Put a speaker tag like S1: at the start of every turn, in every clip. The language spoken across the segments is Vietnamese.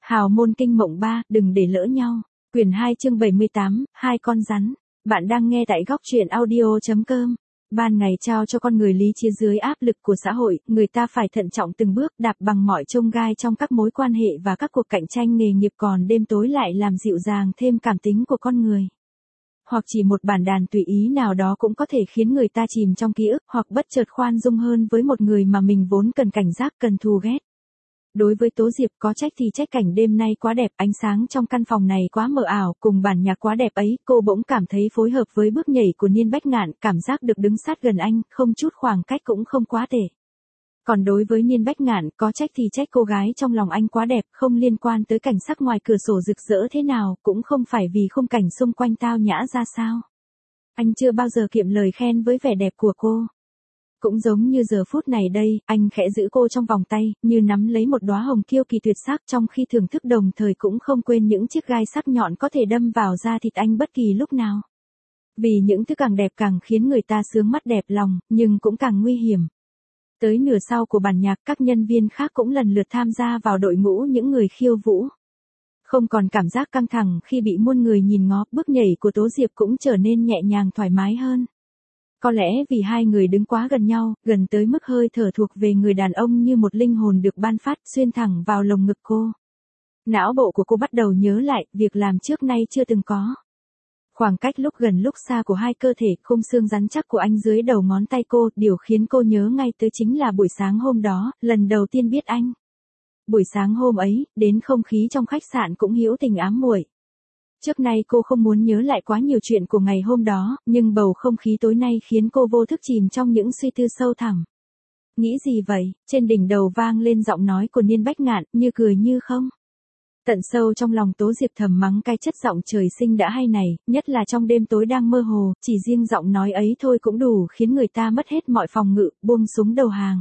S1: Hào môn kinh mộng 3, đừng để lỡ nhau. Quyển 2 chương 78, hai con rắn. Bạn đang nghe tại góc truyện audio.com. Ban ngày trao cho con người lý trí dưới áp lực của xã hội, người ta phải thận trọng từng bước đạp bằng mọi chông gai trong các mối quan hệ và các cuộc cạnh tranh nghề nghiệp, còn đêm tối lại làm dịu dàng thêm cảm tính của con người. Hoặc chỉ một bản đàn tùy ý nào đó cũng có thể khiến người ta chìm trong ký ức, hoặc bất chợt khoan dung hơn với một người mà mình vốn cần cảnh giác, cần thù ghét. Đối với Tố Diệp, có trách thì trách cảnh đêm nay quá đẹp, ánh sáng trong căn phòng này quá mờ ảo, cùng bản nhạc quá đẹp ấy, cô bỗng cảm thấy phối hợp với bước nhảy của Niên Bách Ngạn, cảm giác được đứng sát gần anh, không chút khoảng cách cũng không quá tệ. Còn đối với Niên Bách Ngạn, có trách thì trách cô gái trong lòng anh quá đẹp, không liên quan tới cảnh sắc ngoài cửa sổ rực rỡ thế nào, cũng không phải vì khung cảnh xung quanh tao nhã ra sao. Anh chưa bao giờ kiệm lời khen với vẻ đẹp của cô. Cũng giống như giờ phút này đây, anh khẽ giữ cô trong vòng tay, như nắm lấy một đóa hồng kiêu kỳ tuyệt sắc, trong khi thưởng thức đồng thời cũng không quên những chiếc gai sắc nhọn có thể đâm vào da thịt anh bất kỳ lúc nào. Vì những thứ càng đẹp càng khiến người ta sướng mắt đẹp lòng, nhưng cũng càng nguy hiểm. Tới nửa sau của bản nhạc, các nhân viên khác cũng lần lượt tham gia vào đội ngũ những người khiêu vũ. Không còn cảm giác căng thẳng khi bị muôn người nhìn ngó, bước nhảy của Tố Diệp cũng trở nên nhẹ nhàng thoải mái hơn. Có lẽ vì hai người đứng quá gần nhau, gần tới mức hơi thở thuộc về người đàn ông như một linh hồn được ban phát, xuyên thẳng vào lồng ngực cô. Não bộ của cô bắt đầu nhớ lại, việc làm trước nay chưa từng có. Khoảng cách lúc gần lúc xa của hai cơ thể, khung xương rắn chắc của anh dưới đầu ngón tay cô, điều khiến cô nhớ ngay tới chính là buổi sáng hôm đó, lần đầu tiên biết anh. Buổi sáng hôm ấy, đến không khí trong khách sạn cũng hữu tình ám muội. Trước nay cô không muốn nhớ lại quá nhiều chuyện của ngày hôm đó, nhưng bầu không khí tối nay khiến cô vô thức chìm trong những suy tư sâu thẳm. Nghĩ gì vậy? Trên đỉnh đầu vang lên giọng nói của Niên Bách Ngạn, như cười như không. Tận sâu trong lòng Tố Diệp thầm mắng cái chất giọng trời sinh đã hay này, nhất là trong đêm tối đang mơ hồ, chỉ riêng giọng nói ấy thôi cũng đủ khiến người ta mất hết mọi phòng ngự, buông súng đầu hàng.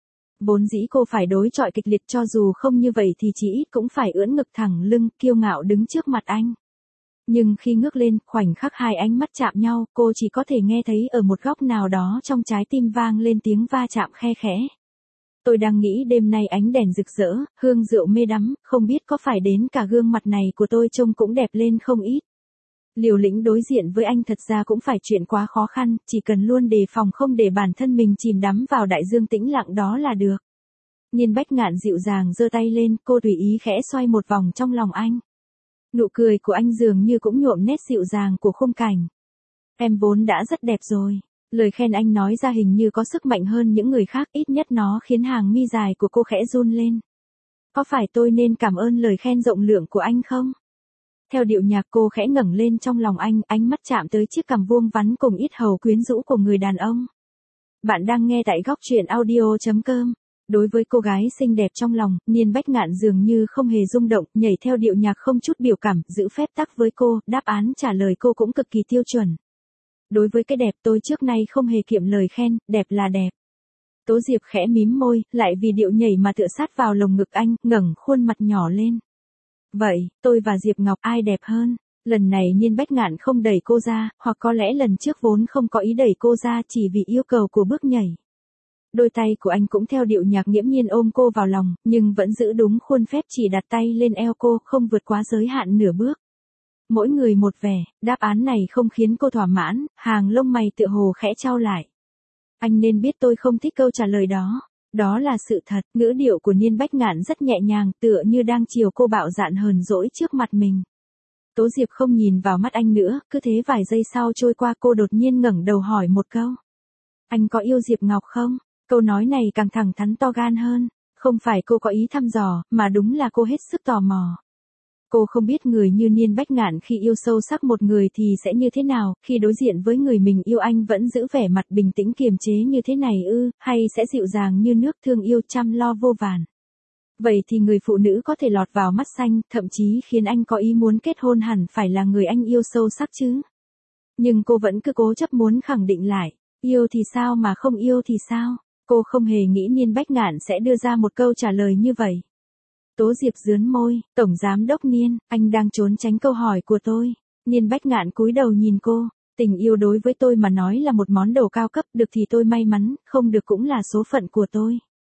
S1: Vốn dĩ cô phải đối chọi kịch liệt, cho dù không như vậy thì chỉ ít cũng phải ưỡn ngực thẳng lưng, kiêu ngạo đứng trước mặt anh. Nhưng khi ngước lên, khoảnh khắc hai ánh mắt chạm nhau, cô chỉ có thể nghe thấy ở một góc nào đó trong trái tim vang lên tiếng va chạm khe khẽ. Tôi đang nghĩ đêm nay ánh đèn rực rỡ, hương rượu mê đắm, không biết có phải đến cả gương mặt này của tôi trông cũng đẹp lên không ít. Liều lĩnh đối diện với anh thật ra cũng phải chuyện quá khó khăn, chỉ cần luôn đề phòng không để bản thân mình chìm đắm vào đại dương tĩnh lặng đó là được. Niên Bách Ngạn dịu dàng giơ tay lên, cô tùy ý khẽ xoay một vòng trong lòng anh. Nụ cười của anh dường như cũng nhuộm nét dịu dàng của khung cảnh. Em vốn đã rất đẹp rồi. Lời khen anh nói ra hình như có sức mạnh hơn những người khác, ít nhất nó khiến hàng mi dài của cô khẽ run lên. Có phải tôi nên cảm ơn lời khen rộng lượng của anh không? Theo điệu nhạc cô khẽ ngẩng lên trong lòng anh, ánh mắt chạm tới chiếc cằm vuông vắn cùng yết hầu quyến rũ của người đàn ông. Bạn đang nghe tại góc truyện audio.com. Đối với cô gái xinh đẹp trong lòng, Niên Bách Ngạn dường như không hề rung động, nhảy theo điệu nhạc không chút biểu cảm, giữ phép tắc với cô, đáp án trả lời cô cũng cực kỳ tiêu chuẩn. Đối với cái đẹp tôi trước nay không hề kiệm lời khen, đẹp là đẹp. Tố Diệp khẽ mím môi, lại vì điệu nhảy mà tựa sát vào lồng ngực anh, ngẩng khuôn mặt nhỏ lên. Vậy, tôi và Diệp Ngọc ai đẹp hơn? Lần này Niên Bách Ngạn không đẩy cô ra, hoặc có lẽ lần trước vốn không có ý đẩy cô ra chỉ vì yêu cầu của bước nhảy. Đôi tay của anh cũng theo điệu nhạc nghiễm nhiên ôm cô vào lòng, nhưng vẫn giữ đúng khuôn phép chỉ đặt tay lên eo cô, không vượt quá giới hạn nửa bước. Mỗi người một vẻ, đáp án này không khiến cô thỏa mãn, hàng lông mày tựa hồ khẽ chau lại. Anh nên biết tôi không thích câu trả lời đó. Đó là sự thật, ngữ điệu của Niên Bách Ngạn rất nhẹ nhàng, tựa như đang chiều cô bạo dạn hờn dỗi trước mặt mình. Tố Diệp không nhìn vào mắt anh nữa, cứ thế vài giây sau trôi qua cô đột nhiên ngẩng đầu hỏi một câu. Anh có yêu Diệp Ngọc không? Câu nói này càng thẳng thắn to gan hơn. Không phải cô có ý thăm dò, mà đúng là cô hết sức tò mò. Cô không biết người như Niên Bách Ngạn khi yêu sâu sắc một người thì sẽ như thế nào, khi đối diện với người mình yêu anh vẫn giữ vẻ mặt bình tĩnh kiềm chế như thế này ư, hay sẽ dịu dàng như nước thương yêu chăm lo vô vàn. Vậy thì người phụ nữ có thể lọt vào mắt xanh, thậm chí khiến anh có ý muốn kết hôn hẳn phải là người anh yêu sâu sắc chứ. Nhưng cô vẫn cứ cố chấp muốn khẳng định lại, yêu thì sao mà không yêu thì sao? Cô không hề nghĩ Niên Bách Ngạn sẽ đưa ra một câu trả lời như vậy. Tố Diệp rướn môi, Tổng Giám Đốc Niên, anh đang trốn tránh câu hỏi của tôi. Niên Bách Ngạn cúi đầu nhìn cô, tình yêu đối với tôi mà nói là một món đồ cao cấp, được thì tôi may mắn, không được cũng là số phận của tôi.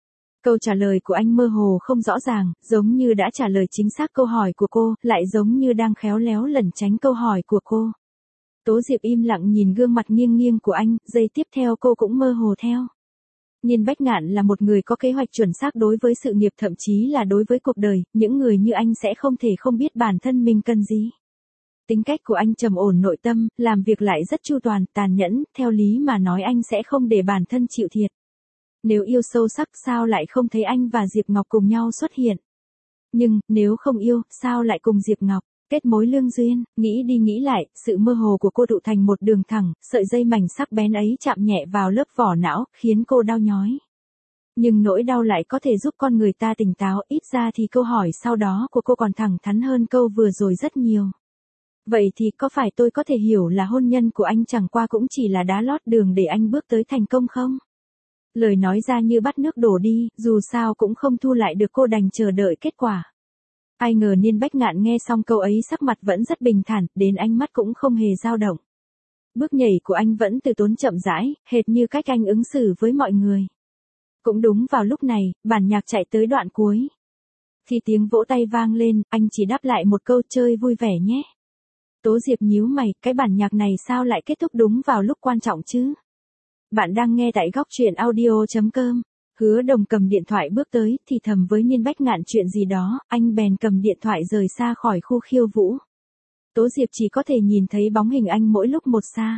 S1: Câu trả lời của anh mơ hồ không rõ ràng, giống như đã trả lời chính xác câu hỏi của cô, lại giống như đang khéo léo lẩn tránh câu hỏi của cô. Tố Diệp im lặng nhìn gương mặt nghiêng nghiêng của anh, giây tiếp theo cô cũng mơ hồ theo. Nhiên Bách Ngạn là một người có kế hoạch chuẩn xác đối với sự nghiệp, thậm chí là đối với cuộc đời, những người như anh sẽ không thể không biết bản thân mình cần gì. Tính cách của anh trầm ổn nội tâm, làm việc lại rất chu toàn, tàn nhẫn, theo lý mà nói anh sẽ không để bản thân chịu thiệt. Nếu yêu sâu sắc sao lại không thấy anh và Diệp Ngọc cùng nhau xuất hiện? Nhưng, nếu không yêu, sao lại cùng Diệp Ngọc? Kết mối lương duyên, nghĩ đi nghĩ lại, sự mơ hồ của cô tụ thành một đường thẳng, sợi dây mảnh sắc bén ấy chạm nhẹ vào lớp vỏ não, khiến cô đau nhói. Nhưng nỗi đau lại có thể giúp con người ta tỉnh táo, ít ra thì câu hỏi sau đó của cô còn thẳng thắn hơn câu vừa rồi rất nhiều. Vậy thì có phải tôi có thể hiểu là hôn nhân của anh chẳng qua cũng chỉ là đá lót đường để anh bước tới thành công không? Lời nói ra như bắt nước đổ đi, dù sao cũng không thu lại được, cô đành chờ đợi kết quả. Ai ngờ Nhiên Bách Ngạn nghe xong câu ấy sắc mặt vẫn rất bình thản, đến ánh mắt cũng không hề dao động. Bước nhảy của anh vẫn từ tốn chậm rãi, hệt như cách anh ứng xử với mọi người. Cũng đúng vào lúc này, bản nhạc chạy tới đoạn cuối. Thì tiếng vỗ tay vang lên, anh chỉ đáp lại một câu chơi vui vẻ nhé. Tố Diệp nhíu mày, cái bản nhạc này sao lại kết thúc đúng vào lúc quan trọng chứ? Bạn đang nghe tại góc truyện audio.com. Hứa Đồng cầm điện thoại bước tới, thì thầm với Nhiên Bách Ngạn chuyện gì đó, anh bèn cầm điện thoại rời xa khỏi khu khiêu vũ. Tố Diệp chỉ có thể nhìn thấy bóng hình anh mỗi lúc một xa.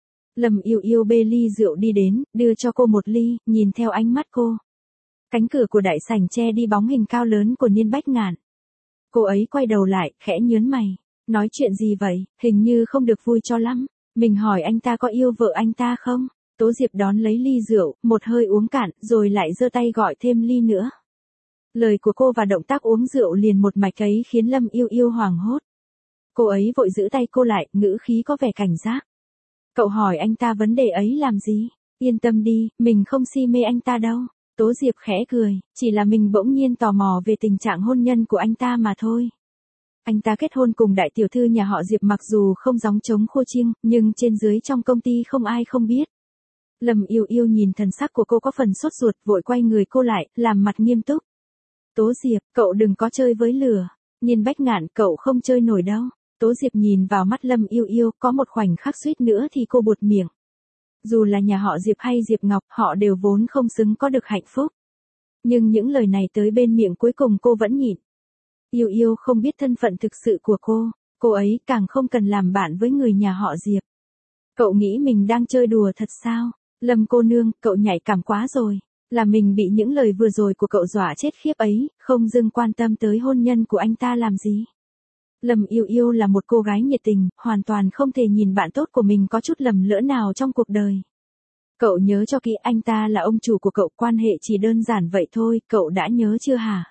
S1: Lâm Yêu Yêu bê ly rượu đi đến, đưa cho cô một ly, nhìn theo ánh mắt cô. Cánh cửa của đại sảnh che đi bóng hình cao lớn của Nhiên Bách Ngạn. Cô ấy quay đầu lại, khẽ nhớn mày. Nói chuyện gì vậy, hình như không được vui cho lắm. Mình hỏi anh ta có yêu vợ anh ta không? Tố Diệp đón lấy ly rượu, một hơi uống cạn, rồi lại giơ tay gọi thêm ly nữa. Lời của cô và động tác uống rượu liền một mạch ấy khiến Lâm Yêu Yêu hoảng hốt. Cô ấy vội giữ tay cô lại, ngữ khí có vẻ cảnh giác. Cậu hỏi anh ta vấn đề ấy làm gì? Yên tâm đi, mình không si mê anh ta đâu. Tố Diệp khẽ cười, chỉ là mình bỗng nhiên tò mò về tình trạng hôn nhân của anh ta mà thôi. Anh ta kết hôn cùng đại tiểu thư nhà họ Diệp, mặc dù không gióng trống khô chiêng, nhưng trên dưới trong công ty không ai không biết. Lâm Yêu Yêu nhìn thần sắc của cô có phần sốt ruột, vội quay người cô lại, làm mặt nghiêm túc. Tố Diệp, cậu đừng có chơi với lửa. Nhiên Bách Ngạn, cậu không chơi nổi đâu. Tố Diệp nhìn vào mắt Lâm Yêu Yêu, có một khoảnh khắc suýt nữa thì cô buột miệng. Dù là nhà họ Diệp hay Diệp Ngọc, họ đều vốn không xứng có được hạnh phúc. Nhưng những lời này tới bên miệng cuối cùng cô vẫn nhịn. Yêu Yêu không biết thân phận thực sự của cô ấy càng không cần làm bạn với người nhà họ Diệp. Cậu nghĩ mình đang chơi đùa thật sao? Lâm cô nương, cậu nhạy cảm quá rồi. Là mình bị những lời vừa rồi của cậu dọa chết khiếp ấy, không dừng quan tâm tới hôn nhân của anh ta làm gì. Lâm Yêu Yêu là một cô gái nhiệt tình, hoàn toàn không thể nhìn bạn tốt của mình có chút lầm lỡ nào trong cuộc đời. Cậu nhớ cho kỹ, anh ta là ông chủ của cậu, quan hệ chỉ đơn giản vậy thôi, cậu đã nhớ chưa hả?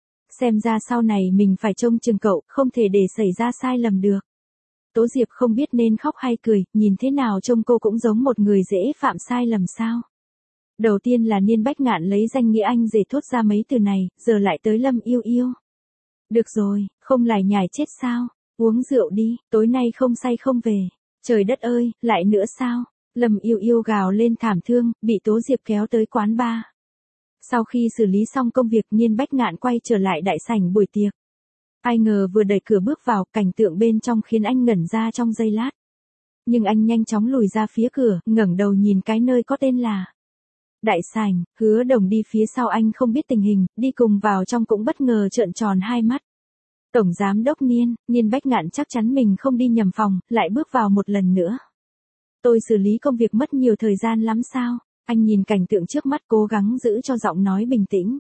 S1: Xem ra sau này mình phải trông chừng cậu, không thể để xảy ra sai lầm được. Tố Diệp không biết nên khóc hay cười, nhìn thế nào trông cô cũng giống một người dễ phạm sai lầm sao. Đầu tiên là Nhiên Bách Ngạn lấy danh nghĩa anh rể thốt ra mấy từ này, giờ lại tới Lâm Yêu Yêu. Được rồi, không lải nhải chết sao, uống rượu đi, tối nay không say không về. Trời đất ơi, lại nữa sao? Lâm Yêu Yêu gào lên thảm thương, bị Tố Diệp kéo tới quán bar. Sau khi xử lý xong công việc, Nhiên Bách Ngạn quay trở lại đại sảnh buổi tiệc. Ai ngờ vừa đẩy cửa bước vào, cảnh tượng bên trong khiến anh ngẩn ra trong giây lát. Nhưng anh nhanh chóng lùi ra phía cửa, ngẩng đầu nhìn cái nơi có tên là đại sảnh. Hứa Đồng đi phía sau anh không biết tình hình, đi cùng vào trong cũng bất ngờ trợn tròn hai mắt. Tổng giám đốc Nhiên Bách Ngạn chắc chắn mình không đi nhầm phòng, lại bước vào một lần nữa. Tôi xử lý công việc mất nhiều thời gian lắm sao? Anh nhìn cảnh tượng trước mắt, cố gắng giữ cho giọng nói bình tĩnh.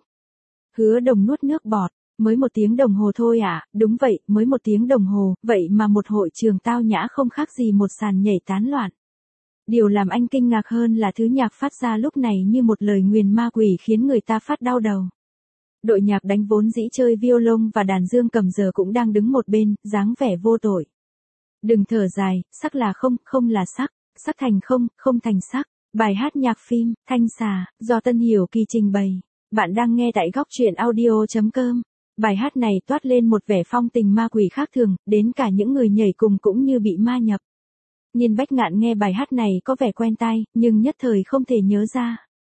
S1: Hứa Đồng nuốt nước bọt. Mới 1 tiếng đồng hồ thôi à? Đúng vậy, mới 1 tiếng đồng hồ, vậy mà một hội trường tao nhã không khác gì một sàn nhảy tán loạn. Điều làm anh kinh ngạc hơn là thứ nhạc phát ra lúc này như một lời nguyền ma quỷ khiến người ta phát đau đầu. Đội nhạc đánh vốn dĩ chơi violon và đàn dương cầm giờ cũng đang đứng một bên, dáng vẻ vô tội. Đừng thở dài, sắc là không, không là sắc, sắc thành không, không thành sắc. Bài hát nhạc phim, Thanh Xà, do Tân Hiểu Kỳ trình bày. Bạn đang nghe tại góc truyện audio.com. Bài hát này toát lên một vẻ phong tình ma quỷ khác thường, đến cả những người nhảy cùng cũng như bị ma nhập. Nhiên Bách Ngạn nghe bài hát này có vẻ quen tai, nhưng nhất thời không thể nhớ ra.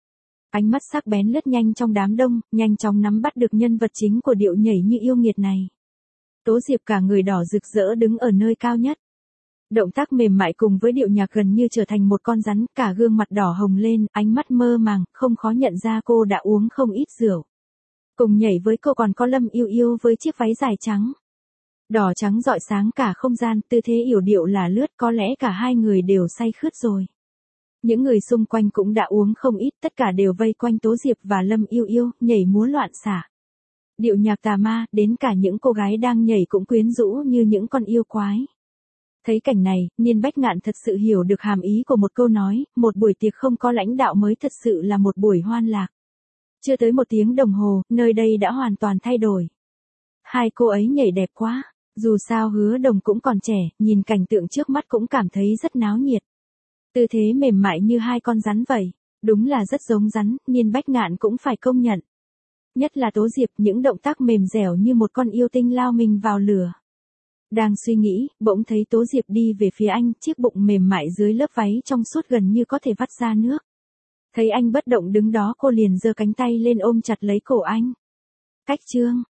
S1: Ánh mắt sắc bén lướt nhanh trong đám đông, nhanh chóng nắm bắt được nhân vật chính của điệu nhảy như yêu nghiệt này. Tố Diệp cả người đỏ rực rỡ đứng ở nơi cao nhất. Động tác mềm mại cùng với điệu nhạc gần như trở thành một con rắn, cả gương mặt đỏ hồng lên, ánh mắt mơ màng, không khó nhận ra cô đã uống không ít rượu. Cùng nhảy với cô còn có Lâm Yêu Yêu với chiếc váy dài trắng. Đỏ trắng rọi sáng cả không gian, tư thế yểu điệu là lướt, có lẽ cả hai người đều say khướt rồi. Những người xung quanh cũng đã uống không ít, tất cả đều vây quanh Tố Diệp và Lâm Yêu Yêu, nhảy múa loạn xạ. Điệu nhạc tà ma, đến cả những cô gái đang nhảy cũng quyến rũ như những con yêu quái. Thấy cảnh này, Niên Bách Ngạn thật sự hiểu được hàm ý của một câu nói, một buổi tiệc không có lãnh đạo mới thật sự là một buổi hoan lạc. Chưa tới 1 tiếng đồng hồ, nơi đây đã hoàn toàn thay đổi. Hai cô ấy nhảy đẹp quá, dù sao Hứa Đồng cũng còn trẻ, nhìn cảnh tượng trước mắt cũng cảm thấy rất náo nhiệt. Tư thế mềm mại như hai con rắn vậy, đúng là rất giống rắn, Niên Bách Ngạn cũng phải công nhận. Nhất là Tố Diệp, những động tác mềm dẻo như một con yêu tinh lao mình vào lửa. Đang suy nghĩ, bỗng thấy Tố Diệp đi về phía anh, chiếc bụng mềm mại dưới lớp váy trong suốt gần như có thể vắt ra nước. Thấy anh bất động đứng đó, cô liền giơ cánh tay lên ôm chặt lấy cổ anh. Cách chương